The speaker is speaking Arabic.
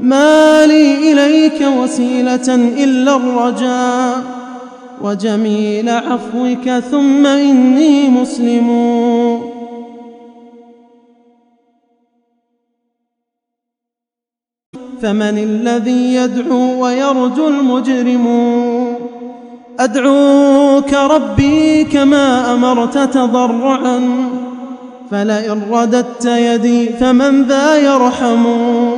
ما لي إليك وسيلة إلا الرجاء وجميل عفوك ثم إني مسلم. فمن الذي يدعو ويرجو المجرم؟ أدعوك ربي كما أمرت تضرعا، فلئن رددت يدي فمن ذا يرحم.